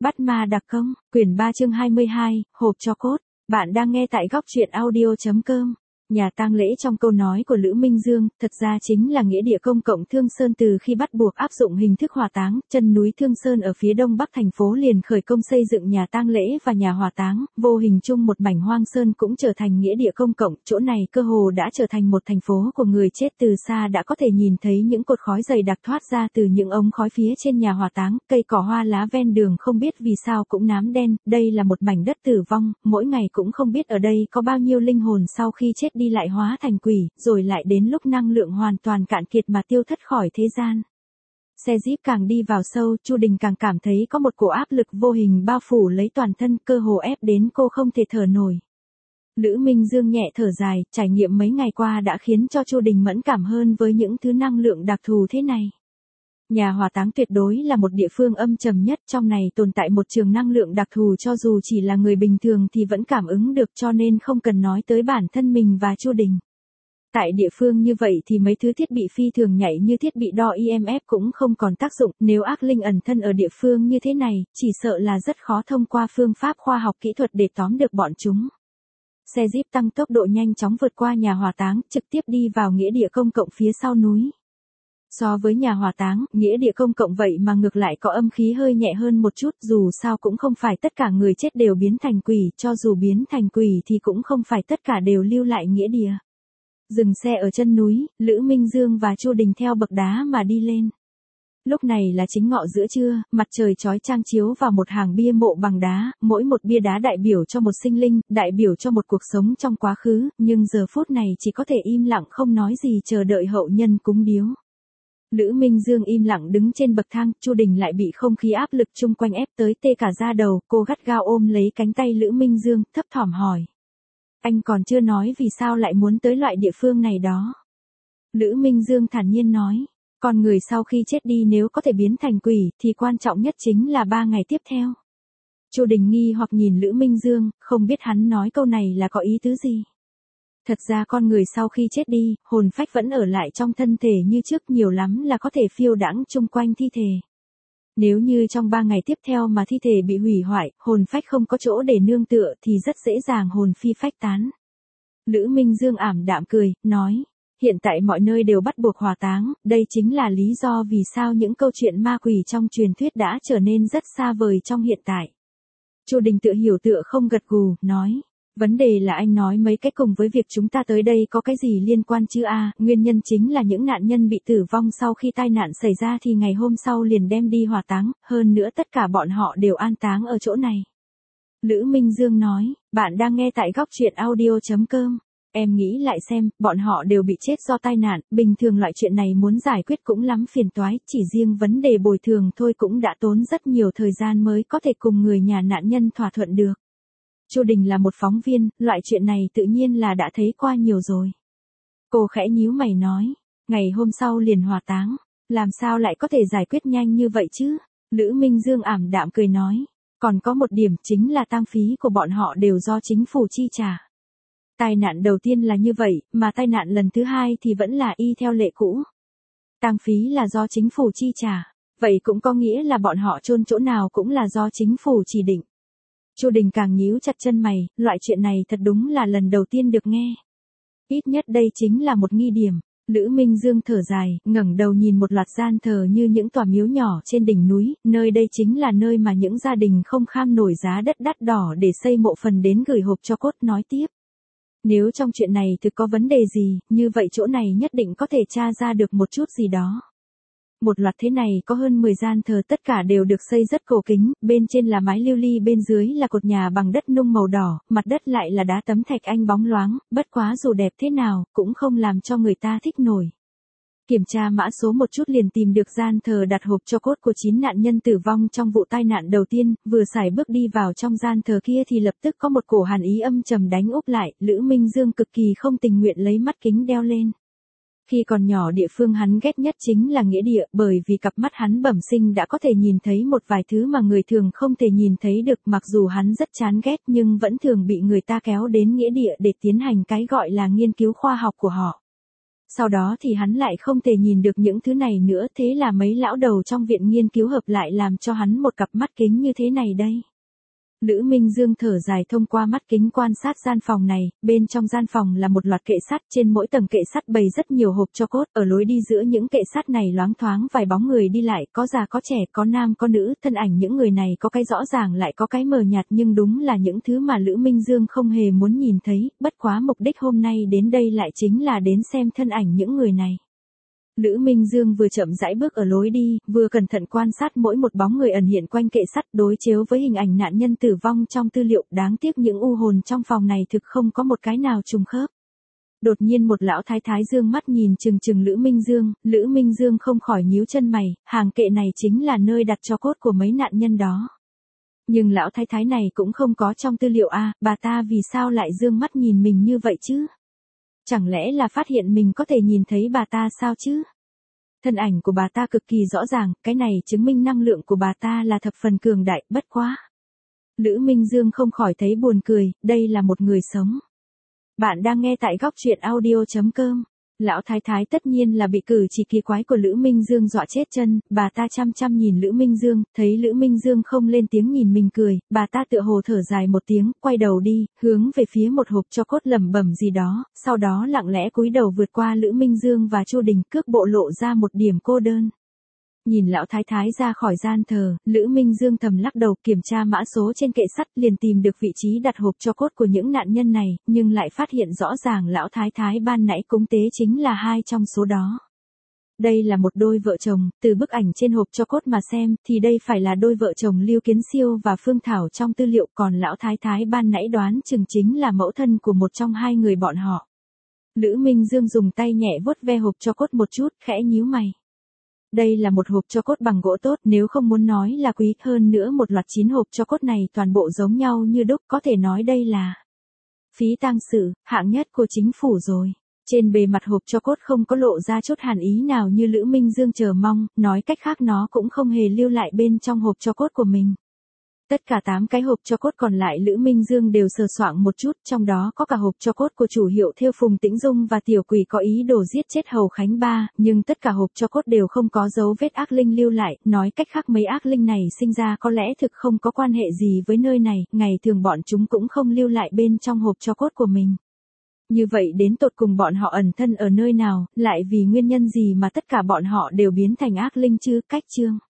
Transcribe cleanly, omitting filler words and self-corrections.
Bắt ma đặc công, quyển 3 chương 22, hộp cho cốt. Bạn đang nghe tại góc truyện audio.com. Nhà tang lễ trong câu nói của Lữ Minh Dương, thật ra chính là nghĩa địa công cộng Thương Sơn. Từ khi bắt buộc áp dụng hình thức hỏa táng, chân núi Thương Sơn ở phía đông bắc thành phố liền khởi công xây dựng nhà tang lễ và nhà hỏa táng, vô hình chung một mảnh hoang sơn cũng trở thành nghĩa địa công cộng. Chỗ này cơ hồ đã trở thành một thành phố của người chết. Từ xa đã có thể nhìn thấy những cột khói dày đặc thoát ra từ những ống khói phía trên nhà hỏa táng, cây cỏ hoa lá ven đường không biết vì sao cũng nám đen. Đây là một mảnh đất tử vong, mỗi ngày cũng không biết ở đây có bao nhiêu linh hồn sau khi chết đi lại hóa thành quỷ, rồi lại đến lúc năng lượng hoàn toàn cạn kiệt mà tiêu thất khỏi thế gian. Xe jeep càng đi vào sâu, Chu Đình càng cảm thấy có một cổ áp lực vô hình bao phủ lấy toàn thân, cơ hồ ép đến cô không thể thở nổi. Lữ Minh Dương nhẹ thở dài, trải nghiệm mấy ngày qua đã khiến cho Chu Đình mẫn cảm hơn với những thứ năng lượng đặc thù thế này. Nhà hỏa táng tuyệt đối là một địa phương âm trầm nhất, trong này tồn tại một trường năng lượng đặc thù cho dù chỉ là người bình thường thì vẫn cảm ứng được, cho nên không cần nói tới bản thân mình và Chu Đình. Tại địa phương như vậy thì mấy thứ thiết bị phi thường nhạy như thiết bị đo EMF cũng không còn tác dụng, nếu ác linh ẩn thân ở địa phương như thế này, chỉ sợ là rất khó thông qua phương pháp khoa học kỹ thuật để tóm được bọn chúng. Xe jeep tăng tốc độ nhanh chóng vượt qua nhà hỏa táng, trực tiếp đi vào nghĩa địa công cộng phía sau núi. So với nhà hỏa táng, nghĩa địa công cộng vậy mà ngược lại có âm khí hơi nhẹ hơn một chút, dù sao cũng không phải tất cả người chết đều biến thành quỷ, cho dù biến thành quỷ thì cũng không phải tất cả đều lưu lại nghĩa địa. Dừng xe ở chân núi, Lữ Minh Dương và Chu Đình theo bậc đá mà đi lên. Lúc này là chính ngọ giữa trưa, mặt trời chói chang chiếu vào một hàng bia mộ bằng đá, mỗi một bia đá đại biểu cho một sinh linh, đại biểu cho một cuộc sống trong quá khứ, nhưng giờ phút này chỉ có thể im lặng không nói gì chờ đợi hậu nhân cúng điếu. Lữ Minh Dương im lặng đứng trên bậc thang, Chu Đình lại bị không khí áp lực chung quanh ép tới tê cả da đầu, cô gắt gao ôm lấy cánh tay Lữ Minh Dương, thấp thỏm hỏi. Anh còn chưa nói vì sao lại muốn tới loại địa phương này đó. Lữ Minh Dương thản nhiên nói, con người sau khi chết đi nếu có thể biến thành quỷ thì quan trọng nhất chính là 3 ngày tiếp theo. Chu Đình nghi hoặc nhìn Lữ Minh Dương, không biết hắn nói câu này là có ý tứ gì. Thật ra con người sau khi chết đi, hồn phách vẫn ở lại trong thân thể như trước, nhiều lắm là có thể phiêu đãng chung quanh thi thể. Nếu như trong 3 ngày tiếp theo mà thi thể bị hủy hoại, hồn phách không có chỗ để nương tựa thì rất dễ dàng hồn phi phách tán. Lữ Minh Dương ảm đạm cười, nói, hiện tại mọi nơi đều bắt buộc hỏa táng, đây chính là lý do vì sao những câu chuyện ma quỷ trong truyền thuyết đã trở nên rất xa vời trong hiện tại. Chu Đình tự hiểu tựa không gật gù, nói. Vấn đề là anh nói mấy cái cùng với việc chúng ta tới đây có cái gì liên quan chứ a? Nguyên nhân chính là những nạn nhân bị tử vong sau khi tai nạn xảy ra thì ngày hôm sau liền đem đi hỏa táng, hơn nữa tất cả bọn họ đều an táng ở chỗ này. Lữ Minh Dương nói, bạn đang nghe tại góc truyện audio.com. Em nghĩ lại xem, bọn họ đều bị chết do tai nạn, bình thường loại chuyện này muốn giải quyết cũng lắm phiền toái, chỉ riêng vấn đề bồi thường thôi cũng đã tốn rất nhiều thời gian mới có thể cùng người nhà nạn nhân thỏa thuận được. Chu Đình là một phóng viên, loại chuyện này tự nhiên là đã thấy qua nhiều rồi. Cô khẽ nhíu mày nói, ngày hôm sau liền hỏa táng, làm sao lại có thể giải quyết nhanh như vậy chứ? Lữ Minh Dương ảm đạm cười nói, còn có một điểm chính là tang phí của bọn họ đều do chính phủ chi trả. Tai nạn đầu tiên là như vậy, mà tai nạn lần thứ hai thì vẫn là y theo lệ cũ. Tang phí là do chính phủ chi trả, vậy cũng có nghĩa là bọn họ chôn chỗ nào cũng là do chính phủ chỉ định. Chu Đình càng nhíu chặt chân mày, loại chuyện này thật đúng là lần đầu tiên được nghe. Ít nhất đây chính là một nghi điểm. Lữ Minh Dương thở dài, ngẩng đầu nhìn một loạt gian thờ như những tòa miếu nhỏ trên đỉnh núi, nơi đây chính là nơi mà những gia đình không kham nổi giá đất đắt đỏ để xây mộ phần đến gửi hộp cho cốt. Nói tiếp. Nếu trong chuyện này thực có vấn đề gì, như vậy chỗ này nhất định có thể tra ra được một chút gì đó. Một loạt thế này có hơn 10 gian thờ, tất cả đều được xây rất cổ kính, bên trên là mái lưu ly, bên dưới là cột nhà bằng đất nung màu đỏ, mặt đất lại là đá tấm thạch anh bóng loáng, bất quá dù đẹp thế nào, cũng không làm cho người ta thích nổi. Kiểm tra mã số một chút liền tìm được gian thờ đặt hộp cho cốt của 9 nạn nhân tử vong trong vụ tai nạn đầu tiên, vừa sải bước đi vào trong gian thờ kia thì lập tức có một cổ hàn ý âm trầm đánh úp lại, Lữ Minh Dương cực kỳ không tình nguyện lấy mắt kính đeo lên. Khi còn nhỏ địa phương hắn ghét nhất chính là nghĩa địa, bởi vì cặp mắt hắn bẩm sinh đã có thể nhìn thấy một vài thứ mà người thường không thể nhìn thấy được, mặc dù hắn rất chán ghét nhưng vẫn thường bị người ta kéo đến nghĩa địa để tiến hành cái gọi là nghiên cứu khoa học của họ. Sau đó thì hắn lại không thể nhìn được những thứ này nữa, thế là mấy lão đầu trong viện nghiên cứu hợp lại làm cho hắn một cặp mắt kính như thế này đây. Lữ Minh Dương thở dài thông qua mắt kính quan sát gian phòng này, bên trong gian phòng là một loạt kệ sắt, trên mỗi tầng kệ sắt bày rất nhiều hộp cho cốt, ở lối đi giữa những kệ sắt này loáng thoáng vài bóng người đi lại, có già có trẻ, có nam có nữ, thân ảnh những người này có cái rõ ràng lại có cái mờ nhạt nhưng đúng là những thứ mà Lữ Minh Dương không hề muốn nhìn thấy, bất quá mục đích hôm nay đến đây lại chính là đến xem thân ảnh những người này. Lữ Minh Dương vừa chậm rãi bước ở lối đi, vừa cẩn thận quan sát mỗi một bóng người ẩn hiện quanh kệ sắt đối chiếu với hình ảnh nạn nhân tử vong trong tư liệu, đáng tiếc những u hồn trong phòng này thực không có một cái nào trùng khớp. Đột nhiên một lão thái thái dương mắt nhìn chừng chừng Lữ Minh Dương không khỏi nhíu chân mày, hàng kệ này chính là nơi đặt tro cốt của mấy nạn nhân đó. Nhưng lão thái thái này cũng không có trong tư liệu à, bà ta vì sao lại dương mắt nhìn mình như vậy chứ? Chẳng lẽ là phát hiện mình có thể nhìn thấy bà ta sao chứ? Thân ảnh của bà ta cực kỳ rõ ràng, cái này chứng minh năng lượng của bà ta là thập phần cường đại, bất quá. Lữ Minh Dương không khỏi thấy buồn cười, đây là một người sống. Bạn đang nghe tại góc truyện audio.com. Lão thái thái tất nhiên là bị cử chỉ kỳ quái của Lữ Minh Dương dọa chết chân, bà ta chăm chăm nhìn Lữ Minh Dương, thấy Lữ Minh Dương không lên tiếng nhìn mình cười, bà ta tựa hồ thở dài một tiếng, quay đầu đi, hướng về phía một hộp tro cốt lẩm bẩm gì đó, sau đó lặng lẽ cúi đầu vượt qua Lữ Minh Dương và Chu Đình, cước bộ lộ ra một điểm cô đơn. Nhìn lão thái thái ra khỏi gian thờ, Lữ Minh Dương thầm lắc đầu kiểm tra mã số trên kệ sắt liền tìm được vị trí đặt hộp tro cốt của những nạn nhân này, nhưng lại phát hiện rõ ràng lão thái thái ban nãy cúng tế chính là hai trong số đó. Đây là một đôi vợ chồng, từ bức ảnh trên hộp tro cốt mà xem thì đây phải là đôi vợ chồng Lưu Kiến Siêu và Phương Thảo trong tư liệu, còn lão thái thái ban nãy đoán chừng chính là mẫu thân của một trong hai người bọn họ. Lữ Minh Dương dùng tay nhẹ vuốt ve hộp tro cốt một chút, khẽ nhíu mày. Đây là một hộp tro cốt bằng gỗ tốt, nếu không muốn nói là quý, hơn nữa một loạt 9 hộp tro cốt này toàn bộ giống nhau như đúc, có thể nói đây là phí tang sự, hạng nhất của chính phủ rồi. Trên bề mặt hộp tro cốt không có lộ ra chút hàn ý nào như Lữ Minh Dương chờ mong, nói cách khác nó cũng không hề lưu lại bên trong hộp tro cốt của mình. Tất cả 8 cái hộp tro cốt còn lại Lữ Minh Dương đều sờ soạng một chút, trong đó có cả hộp tro cốt của chủ hiệu thêu Phùng Tĩnh Dung và tiểu quỷ có ý đồ giết chết Hầu Khánh Ba, nhưng tất cả hộp tro cốt đều không có dấu vết ác linh lưu lại, nói cách khác mấy ác linh này sinh ra có lẽ thực không có quan hệ gì với nơi này, ngày thường bọn chúng cũng không lưu lại bên trong hộp tro cốt của mình. Như vậy đến tột cùng bọn họ ẩn thân ở nơi nào, lại vì nguyên nhân gì mà tất cả bọn họ đều biến thành ác linh chứ, cách chương.